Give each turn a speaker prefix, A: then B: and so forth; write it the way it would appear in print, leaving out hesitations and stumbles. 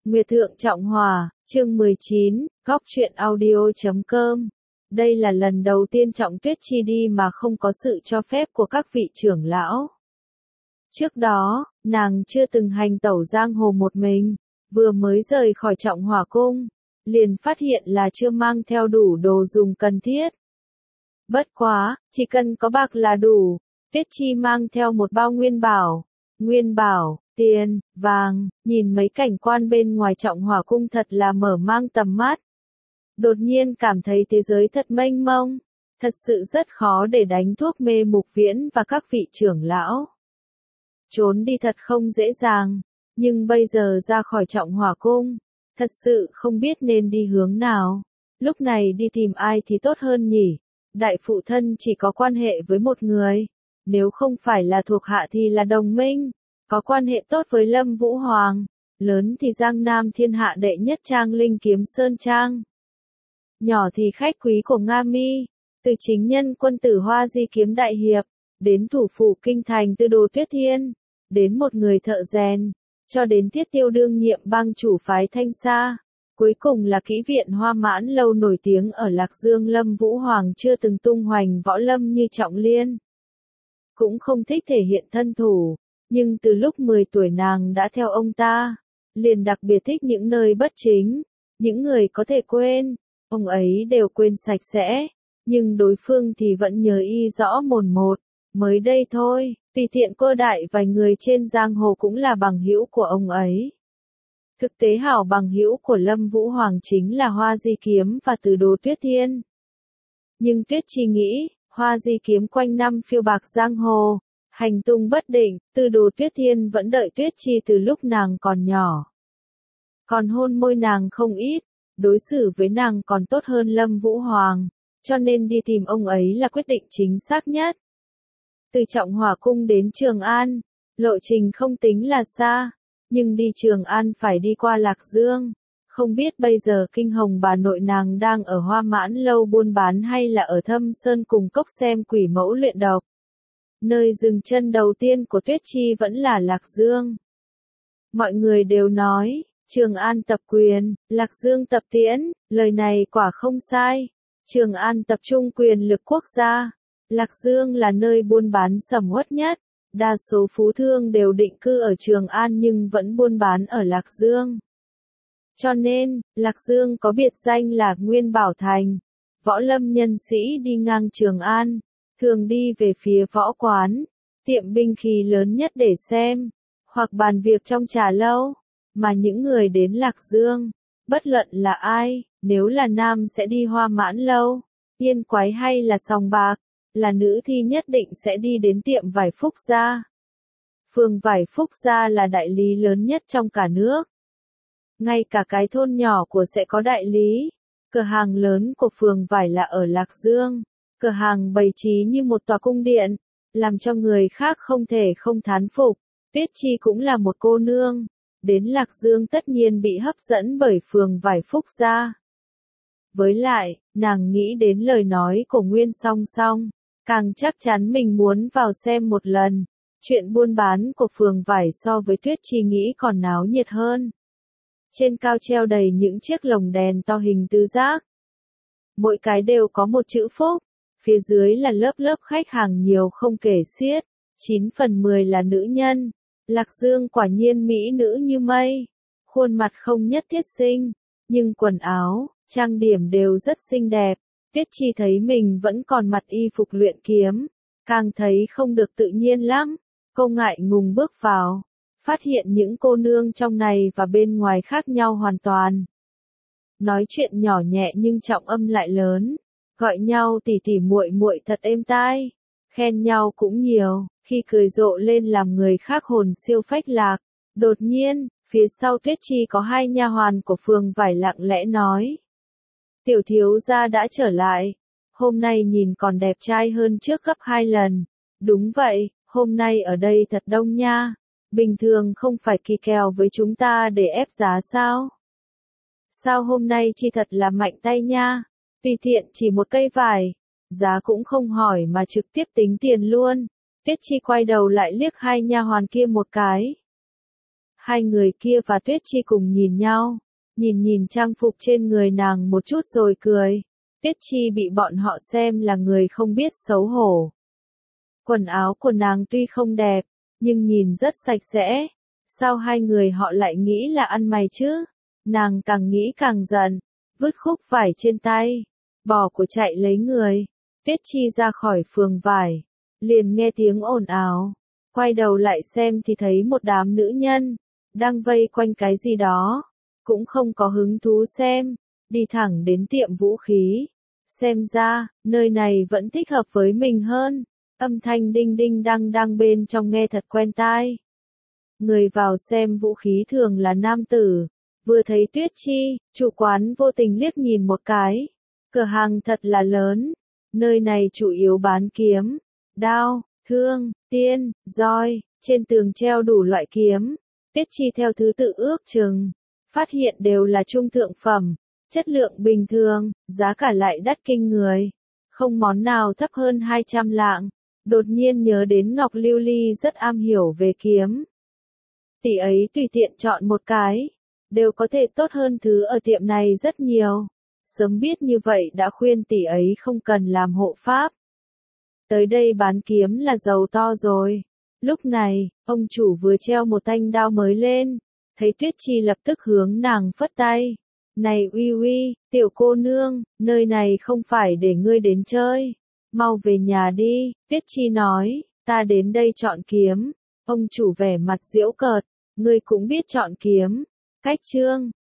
A: Nguyệt Thượng Trọng Hòa, chương 19, góc truyện audio.com. Đây là lần đầu tiên Trọng Tuyết Chi đi mà không có sự cho phép của các vị trưởng lão. Trước đó, nàng chưa từng hành tẩu giang hồ một mình, vừa mới rời khỏi Trọng Hòa cung, liền phát hiện là chưa mang theo đủ đồ dùng cần thiết. Bất quá, chỉ cần có bạc là đủ, Tuyết Chi mang theo một bao nguyên bảo, tiền, vàng, nhìn mấy cảnh quan bên ngoài Trọng Hòa cung thật là mở mang tầm mắt. Đột nhiên cảm thấy thế giới thật mênh mông, thật sự rất khó để đánh thuốc mê Mục Viễn và các vị trưởng lão. Trốn đi thật không dễ dàng, nhưng bây giờ ra khỏi Trọng Hòa cung, thật sự không biết nên đi hướng nào. Lúc này đi tìm ai thì tốt hơn nhỉ? Đại phụ thân chỉ có quan hệ với một người, nếu không phải là thuộc hạ thì là đồng minh, có quan hệ tốt với Lâm Vũ Hoàng, lớn thì Giang Nam thiên hạ đệ nhất trang Linh Kiếm Sơn Trang, nhỏ thì khách quý của Nga Mi, từ chính nhân quân tử Hoa Di Kiếm Đại Hiệp, đến thủ phủ kinh thành Tư Đồ Tuyết Thiên, đến một người thợ rèn, cho đến Tiết Tiêu đương nhiệm bang chủ phái Thanh Sa, cuối cùng là kỹ viện Hoa Mãn lâu nổi tiếng ở Lạc Dương. Lâm Vũ Hoàng chưa từng tung hoành võ lâm như Trọng Liên, cũng không thích thể hiện thân thủ, nhưng từ lúc 10 tuổi nàng đã theo ông ta, liền đặc biệt thích những nơi bất chính, những người có thể quên, ông ấy đều quên sạch sẽ, nhưng đối phương thì vẫn nhớ y rõ mồn một. Mới đây thôi, tùy tiện cô đại vài người trên giang hồ cũng là bằng hữu của ông ấy. Thực tế hảo bằng hữu của Lâm Vũ Hoàng chính là Hoa Di Kiếm và Từ Đồ Tuyết Thiên. Nhưng Tuyết Chi nghĩ, Hoa Di Kiếm quanh năm phiêu bạc giang hồ, hành tung bất định, Từ Đồ Tuyết Thiên vẫn đợi Tuyết Chi từ lúc nàng còn nhỏ. Còn hôn môi nàng không ít, đối xử với nàng còn tốt hơn Lâm Vũ Hoàng, cho nên đi tìm ông ấy là quyết định chính xác nhất. Từ Trọng Hòa cung đến Trường An, lộ trình không tính là xa, nhưng đi Trường An phải đi qua Lạc Dương. Không biết bây giờ Kinh Hồng bà nội nàng đang ở Hoa Mãn lâu buôn bán hay là ở Thâm Sơn cùng cốc xem quỷ mẫu luyện độc. Nơi dừng chân đầu tiên của Tuyết Chi vẫn là Lạc Dương. Mọi người đều nói, Trường An tập quyền, Lạc Dương tập tiễn, lời này quả không sai. Trường An tập trung quyền lực quốc gia, Lạc Dương là nơi buôn bán sầm uất nhất. Đa số phú thương đều định cư ở Trường An nhưng vẫn buôn bán ở Lạc Dương. Cho nên, Lạc Dương có biệt danh là Nguyên Bảo Thành. Võ lâm nhân sĩ đi ngang Trường An, thường đi về phía võ quán, tiệm binh khí lớn nhất để xem, hoặc bàn việc trong trà lâu. Mà những người đến Lạc Dương, bất luận là ai, nếu là nam sẽ đi Hoa Mãn lâu, Yên Quái hay là Sòng Bạc, là nữ thì nhất định sẽ đi đến tiệm vải Phúc Gia. Phường vải Phúc Gia là đại lý lớn nhất trong cả nước. Ngay cả cái thôn nhỏ của sẽ có đại lý. Cửa hàng lớn của phường vải là ở Lạc Dương. Cửa hàng bày trí như một tòa cung điện, làm cho người khác không thể không thán phục. Tuyết Chi cũng là một cô nương. Đến Lạc Dương tất nhiên bị hấp dẫn bởi phường vải Phúc Gia. Với lại, nàng nghĩ đến lời nói của Nguyên Song Song, càng chắc chắn mình muốn vào xem một lần. Chuyện buôn bán của phường vải so với Tuyết Chi nghĩ còn náo nhiệt hơn. Trên cao treo đầy những chiếc lồng đèn to hình tứ giác. Mỗi cái đều có một chữ Phúc. Phía dưới là lớp lớp khách hàng nhiều không kể xiết. 9 phần 10 là nữ nhân. Lạc Dương quả nhiên mỹ nữ như mây. Khuôn mặt không nhất thiết xinh, nhưng quần áo, trang điểm đều rất xinh đẹp. Tuyết Chi thấy mình vẫn còn mặc y phục luyện kiếm, càng thấy không được tự nhiên lắm. Cô ngại ngùng bước vào, phát hiện những cô nương trong này và bên ngoài khác nhau hoàn toàn. Nói chuyện nhỏ nhẹ nhưng trọng âm lại lớn, gọi nhau tỉ tỉ muội muội thật êm tai, khen nhau cũng nhiều, khi cười rộ lên làm người khác hồn siêu phách lạc. Đột nhiên, phía sau Tuyết Chi có hai nha hoàn của phường vải lặng lẽ nói: "Tiểu thiếu gia đã trở lại, hôm nay nhìn còn đẹp trai hơn trước gấp 2 lần." "Đúng vậy, hôm nay ở đây thật đông nha, bình thường không phải kỳ kèo với chúng ta để ép giá sao? Sao hôm nay Chi thật là mạnh tay nha, tùy tiện chỉ một cây vải, giá cũng không hỏi mà trực tiếp tính tiền luôn." Tuyết Chi quay đầu lại liếc hai nha hoàn kia một cái. Hai người kia và Tuyết Chi cùng nhìn nhau, nhìn trang phục trên người nàng một chút rồi cười. Tuyết Chi bị bọn họ xem là người không biết xấu hổ. Quần áo của nàng tuy không đẹp, nhưng nhìn rất sạch sẽ. Sao hai người họ lại nghĩ là ăn mày chứ? Nàng càng nghĩ càng giận, vứt khúc vải trên tay, bỏ của chạy lấy người. Tuyết Chi ra khỏi phường vải, liền nghe tiếng ồn ào, quay đầu lại xem thì thấy một đám nữ nhân đang vây quanh cái gì đó, cũng không có hứng thú xem, đi thẳng đến tiệm vũ khí. Xem ra, nơi này vẫn thích hợp với mình hơn. Âm thanh đinh đinh đang đang bên trong nghe thật quen tai. Người vào xem vũ khí thường là nam tử. Vừa thấy Tuyết Chi, chủ quán vô tình liếc nhìn một cái. Cửa hàng thật là lớn. Nơi này chủ yếu bán kiếm, đao, thương, tiên, roi. Trên tường treo đủ loại kiếm. Tuyết Chi theo thứ tự ước chừng, phát hiện đều là trung thượng phẩm, chất lượng bình thường, giá cả lại đắt kinh người. Không món nào thấp hơn 200 lạng. Đột nhiên nhớ đến Ngọc Lưu Ly rất am hiểu về kiếm. Tỷ ấy tùy tiện chọn một cái, đều có thể tốt hơn thứ ở tiệm này rất nhiều. Sớm biết như vậy đã khuyên tỷ ấy không cần làm hộ pháp. Tới đây bán kiếm là giàu to rồi. Lúc này, ông chủ vừa treo một thanh đao mới lên, thấy Tuyết Chi lập tức hướng nàng phất tay. Này uy uy, tiểu cô nương, nơi này không phải để ngươi đến chơi. Mau về nhà đi, Tuyết Chi nói, ta đến đây chọn kiếm. Ông chủ vẻ mặt giễu cợt, ngươi cũng biết chọn kiếm. Cách chương